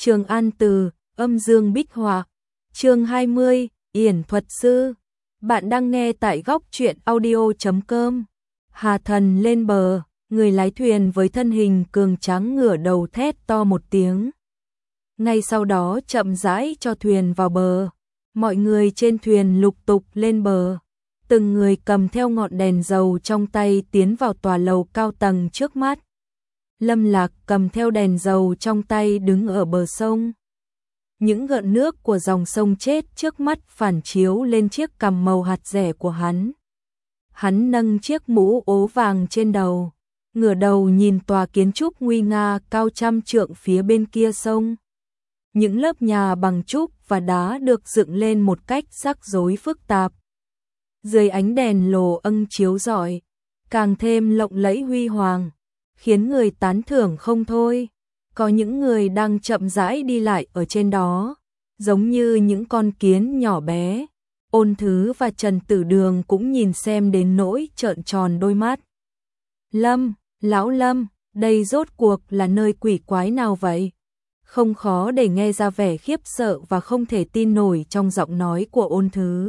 Trường An Từ, âm dương bích họa. Chương 20, Yển thuật sư. Bạn đang nghe tại góc truyện audio.com. Hà thần lên bờ, người lái thuyền với thân hình cường tráng ngửa đầu thét to một tiếng. Ngay sau đó chậm rãi cho thuyền vào bờ. Mọi người trên thuyền lục tục lên bờ. Từng người cầm theo ngọn đèn dầu trong tay tiến vào tòa lầu cao tầng trước mắt. Lâm Lạc cầm theo đèn dầu trong tay đứng ở bờ sông. Những gợn nước của dòng sông chết trước mắt phản chiếu lên chiếc cằm màu hạt dẻ của hắn. Hắn nâng chiếc mũ ố vàng trên đầu, ngửa đầu nhìn tòa kiến trúc nguy nga cao trăm trượng phía bên kia sông. Những lớp nhà bằng trúc và đá được dựng lên một cách rắc rối phức tạp. Dưới ánh đèn lồ âng chiếu rọi, càng thêm lộng lẫy huy hoàng, khiến người tán thưởng không thôi. Có những người đang chậm rãi đi lại ở trên đó, giống như những con kiến nhỏ bé. Ôn Thứ và Trần Tử Đường cũng nhìn xem đến nỗi trợn tròn đôi mắt. Lâm, lão Lâm, đây rốt cuộc là nơi quỷ quái nào vậy? Không khó để nghe ra vẻ khiếp sợ và không thể tin nổi trong giọng nói của Ôn Thứ.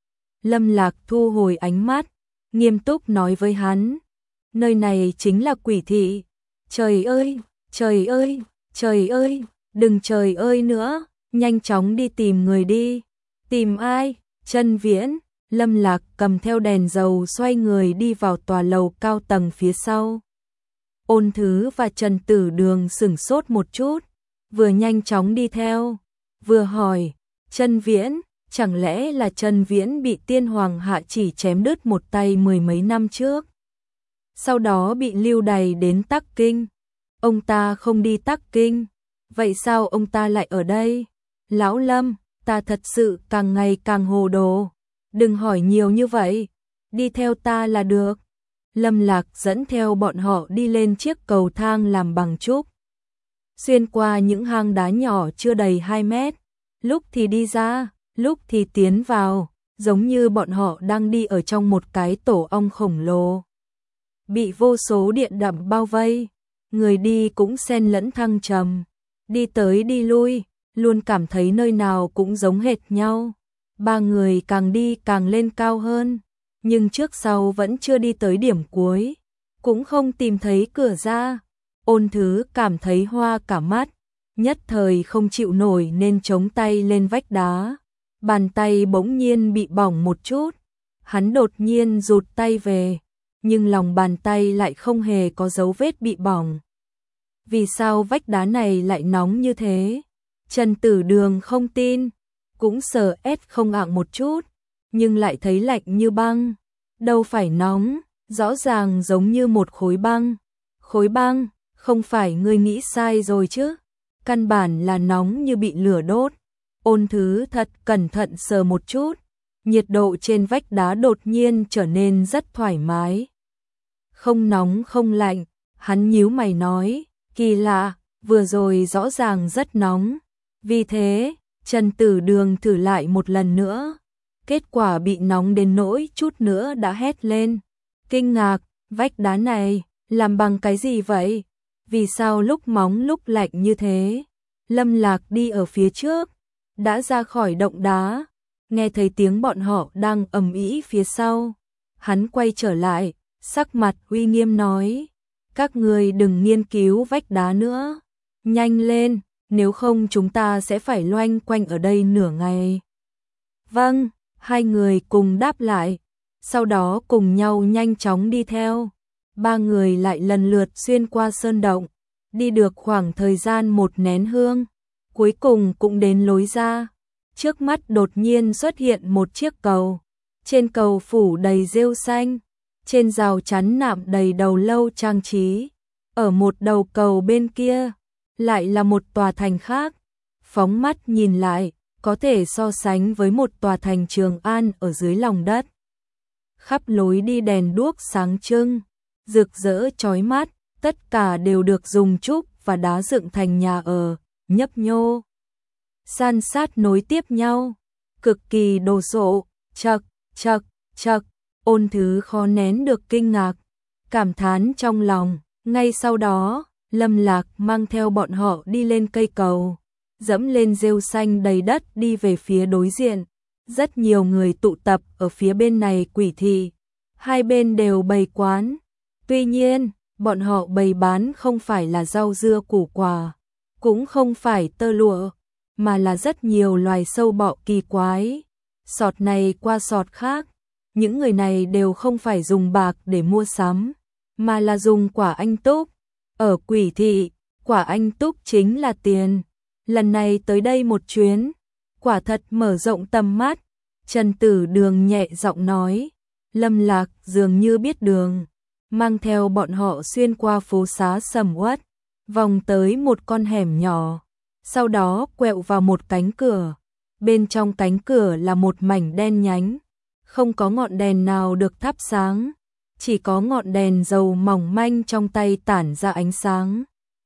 Lâm Lạc thu hồi ánh mắt, nghiêm túc nói với hắn. Nơi này chính là quỷ thị. Trời ơi, trời ơi, trời ơi, đừng trời ơi nữa, nhanh chóng đi tìm người đi. Tìm ai? Trân Viễn. Lâm Lạc cầm theo đèn dầu xoay người đi vào tòa lầu cao tầng phía sau. Ôn Thứ và Trần Tử Đường sửng sốt một chút, vừa nhanh chóng đi theo, vừa hỏi, Trân Viễn, chẳng lẽ là Trân Viễn bị Tiên Hoàng hạ chỉ chém đứt một tay mười mấy năm trước? Sau đó bị lưu đày đến Tắc Kinh. Ông ta không đi Tắc Kinh, vậy sao ông ta lại ở đây? Lão Lâm, ta thật sự càng ngày càng hồ đồ, đừng hỏi nhiều như vậy, đi theo ta là được. Lâm Lạc dẫn theo bọn họ đi lên chiếc cầu thang làm bằng trúc, xuyên qua những hang đá nhỏ chưa đầy 2 mét, lúc thì đi ra, lúc thì tiến vào, giống như bọn họ đang đi ở trong một cái tổ ong khổng lồ. Bị vô số điện đậm bao vây, người đi cũng xen lẫn thăng trầm, đi tới đi lui, luôn cảm thấy nơi nào cũng giống hệt nhau. Ba người càng đi càng lên cao hơn, nhưng trước sau vẫn chưa đi tới điểm cuối, cũng không tìm thấy cửa ra. Ôn Thứ cảm thấy hoa cả mắt, nhất thời không chịu nổi nên chống tay lên vách đá. Bàn tay bỗng nhiên bị bỏng một chút, hắn đột nhiên rụt tay về, nhưng lòng bàn tay lại không hề có dấu vết bị bỏng. Vì sao vách đá này lại nóng như thế? Trần Tử Đường không tin, cũng sờ ét không ạng một chút, nhưng lại thấy lạnh như băng. Đâu phải nóng, rõ ràng giống như một khối băng. Khối băng, không phải ngươi nghĩ sai rồi chứ? Căn bản là nóng như bị lửa đốt. Ôn Thứ thật cẩn thận sờ một chút, nhiệt độ trên vách đá đột nhiên trở nên rất thoải mái. Không nóng không lạnh, hắn nhíu mày nói, kỳ lạ, vừa rồi rõ ràng rất nóng. Vì thế, Trần Tử Đường thử lại một lần nữa, kết quả bị nóng đến nỗi chút nữa đã hét lên. Kinh ngạc, vách đá này, làm bằng cái gì vậy? Vì sao lúc nóng lúc lạnh như thế? Lâm Lạc đi ở phía trước, đã ra khỏi động đá, nghe thấy tiếng bọn họ đang ầm ĩ phía sau. Hắn quay trở lại, sắc mặt uy nghiêm nói, các ngươi đừng nghiên cứu vách đá nữa, nhanh lên, nếu không chúng ta sẽ phải loanh quanh ở đây nửa ngày. Vâng, hai người cùng đáp lại, sau đó cùng nhau nhanh chóng đi theo. Ba người lại lần lượt xuyên qua sơn động, đi được khoảng thời gian một nén hương, cuối cùng cũng đến lối ra. Trước mắt đột nhiên xuất hiện một chiếc cầu, trên cầu phủ đầy rêu xanh, trên rào chắn nạm đầy đầu lâu trang trí. Ở một đầu cầu bên kia, lại là một tòa thành khác. Phóng mắt nhìn lại, có thể so sánh với một tòa thành Trường An ở dưới lòng đất. Khắp lối đi đèn đuốc sáng trưng, rực rỡ chói mắt, tất cả đều được dùng trúc và đá dựng thành nhà ở, nhấp nhô, san sát nối tiếp nhau, cực kỳ đồ sộ. Chậc, chậc, chậc. Ôn Thứ khó nén được kinh ngạc, cảm thán trong lòng. Ngay sau đó, Lâm Lạc mang theo bọn họ đi lên cây cầu. dẫm lên rêu xanh đầy đất đi về phía đối diện. Rất nhiều người tụ tập ở phía bên này quỷ thị, hai bên đều bày quán. Tuy nhiên, bọn họ bày bán không phải là rau dưa củ quả, cũng không phải tơ lụa, mà là rất nhiều loài sâu bọ kỳ quái. Sọt này qua sọt khác, những người này đều không phải dùng bạc để mua sắm, mà là dùng quả anh túc. Ở quỷ thị, quả anh túc chính là tiền. Lần này tới đây một chuyến, quả thật mở rộng tầm mắt. Trần Tử Đường nhẹ giọng nói, Lâm Lạc dường như biết đường, mang theo bọn họ xuyên qua phố xá sầm uất, vòng tới một con hẻm nhỏ, sau đó quẹo vào một cánh cửa. Bên trong cánh cửa là một mảnh đen nhánh, không có ngọn đèn nào được thắp sáng, chỉ có ngọn đèn dầu mỏng manh trong tay tản ra ánh sáng.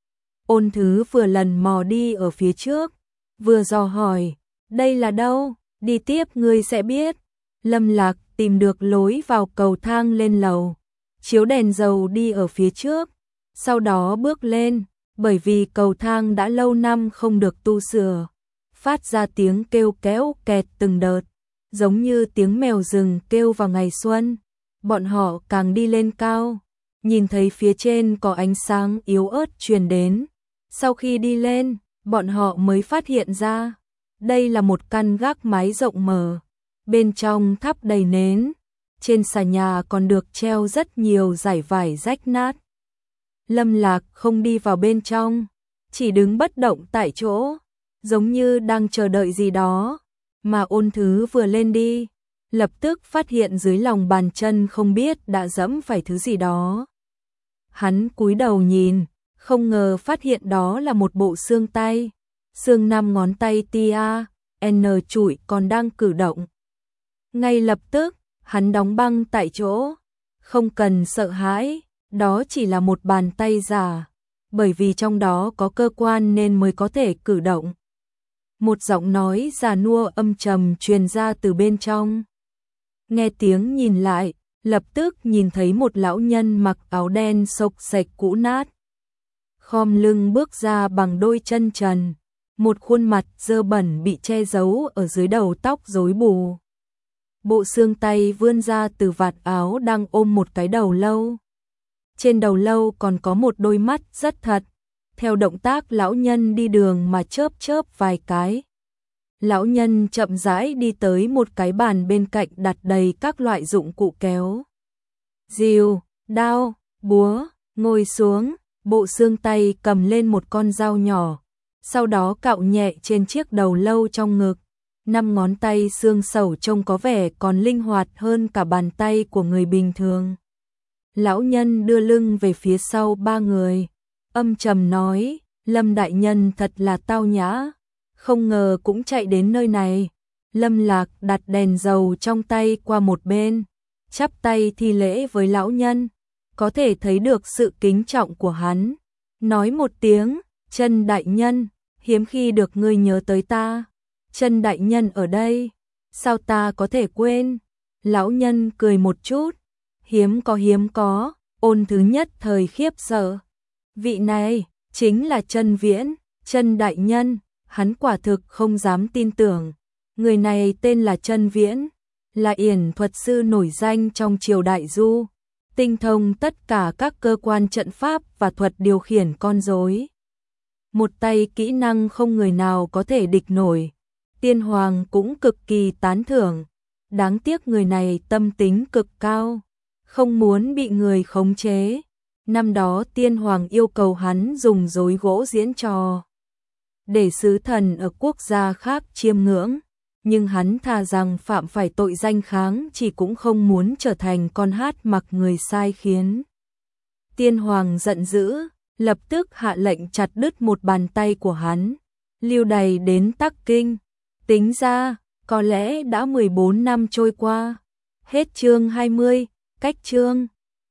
Ôn Thứ vừa lần mò đi ở phía trước, vừa dò hỏi, đây là đâu? Đi tiếp ngươi sẽ biết. Lâm Lạc tìm được lối vào cầu thang lên lầu, chiếu đèn dầu đi ở phía trước, sau đó bước lên, bởi vì cầu thang đã lâu năm không được tu sửa, phát ra tiếng kêu kéo kẹt từng đợt, giống như tiếng mèo rừng kêu vào ngày xuân. Bọn họ càng đi lên cao, nhìn thấy phía trên có ánh sáng yếu ớt truyền đến. Sau khi đi lên, bọn họ mới phát hiện ra, đây là một căn gác mái rộng mở, bên trong thắp đầy nến, trên xà nhà còn được treo rất nhiều dải vải rách nát. Lâm Lạc không đi vào bên trong, chỉ đứng bất động tại chỗ, giống như đang chờ đợi gì đó, mà Ôn Thứ vừa lên đi, lập tức phát hiện dưới lòng bàn chân không biết đã dẫm phải thứ gì đó. Hắn cúi đầu nhìn, không ngờ phát hiện đó là một bộ xương tay, xương 5 ngón tay tia, N trụi còn đang cử động. Ngay lập tức, hắn đóng băng tại chỗ, không cần sợ hãi, đó chỉ là một bàn tay giả, bởi vì trong đó có cơ quan nên mới có thể cử động. Một giọng nói già nua âm trầm truyền ra từ bên trong. Nghe tiếng nhìn lại, lập tức nhìn thấy một lão nhân mặc áo đen xộc xệch cũ nát, khom lưng bước ra bằng đôi chân trần, một khuôn mặt dơ bẩn bị che giấu ở dưới đầu tóc rối bù. Bộ xương tay vươn ra từ vạt áo đang ôm một cái đầu lâu. Trên đầu lâu còn có một đôi mắt rất thật, theo động tác lão nhân đi đường mà chớp chớp vài cái. Lão nhân chậm rãi đi tới một cái bàn bên cạnh đặt đầy các loại dụng cụ kéo, rìu, đao, búa, ngồi xuống, bộ xương tay cầm lên một con dao nhỏ, sau đó cạo nhẹ trên chiếc đầu lâu trong ngực. 5 ngón tay xương sẩu trông có vẻ còn linh hoạt hơn cả bàn tay của người bình thường. Lão nhân đưa lưng về phía sau 3 người, âm trầm nói, Lâm đại nhân thật là tao nhã, không ngờ cũng chạy đến nơi này. Lâm Lạc đặt đèn dầu trong tay qua một bên, chắp tay thi lễ với lão nhân, có thể thấy được sự kính trọng của hắn. Nói một tiếng, Trần đại nhân, hiếm khi được ngươi nhớ tới ta. Trần đại nhân ở đây, sao ta có thể quên? Lão nhân cười một chút, hiếm có, Ôn Thứ nhất thời khiếp sợ. Vị này, chính là Trần Viễn, Trần đại nhân, hắn quả thực không dám tin tưởng. Người này tên là Trần Viễn, là yển thuật sư nổi danh trong triều đại Du, tinh thông tất cả các cơ quan trận pháp và thuật điều khiển con rối. Một tay kỹ năng không người nào có thể địch nổi. Tiên Hoàng cũng cực kỳ tán thưởng, đáng tiếc người này tâm tính cực cao, không muốn bị người khống chế. Năm đó Tiên Hoàng yêu cầu hắn dùng rối gỗ diễn trò, để sứ thần ở quốc gia khác chiêm ngưỡng, nhưng hắn thà rằng phạm phải tội danh kháng chỉ cũng không muốn trở thành con hát mặc người sai khiến. Tiên Hoàng giận dữ, lập tức hạ lệnh chặt đứt một bàn tay của hắn, lưu đày đến Tắc Kinh. Tính ra, có lẽ đã 14 năm trôi qua. Hết chương 20, cách chương.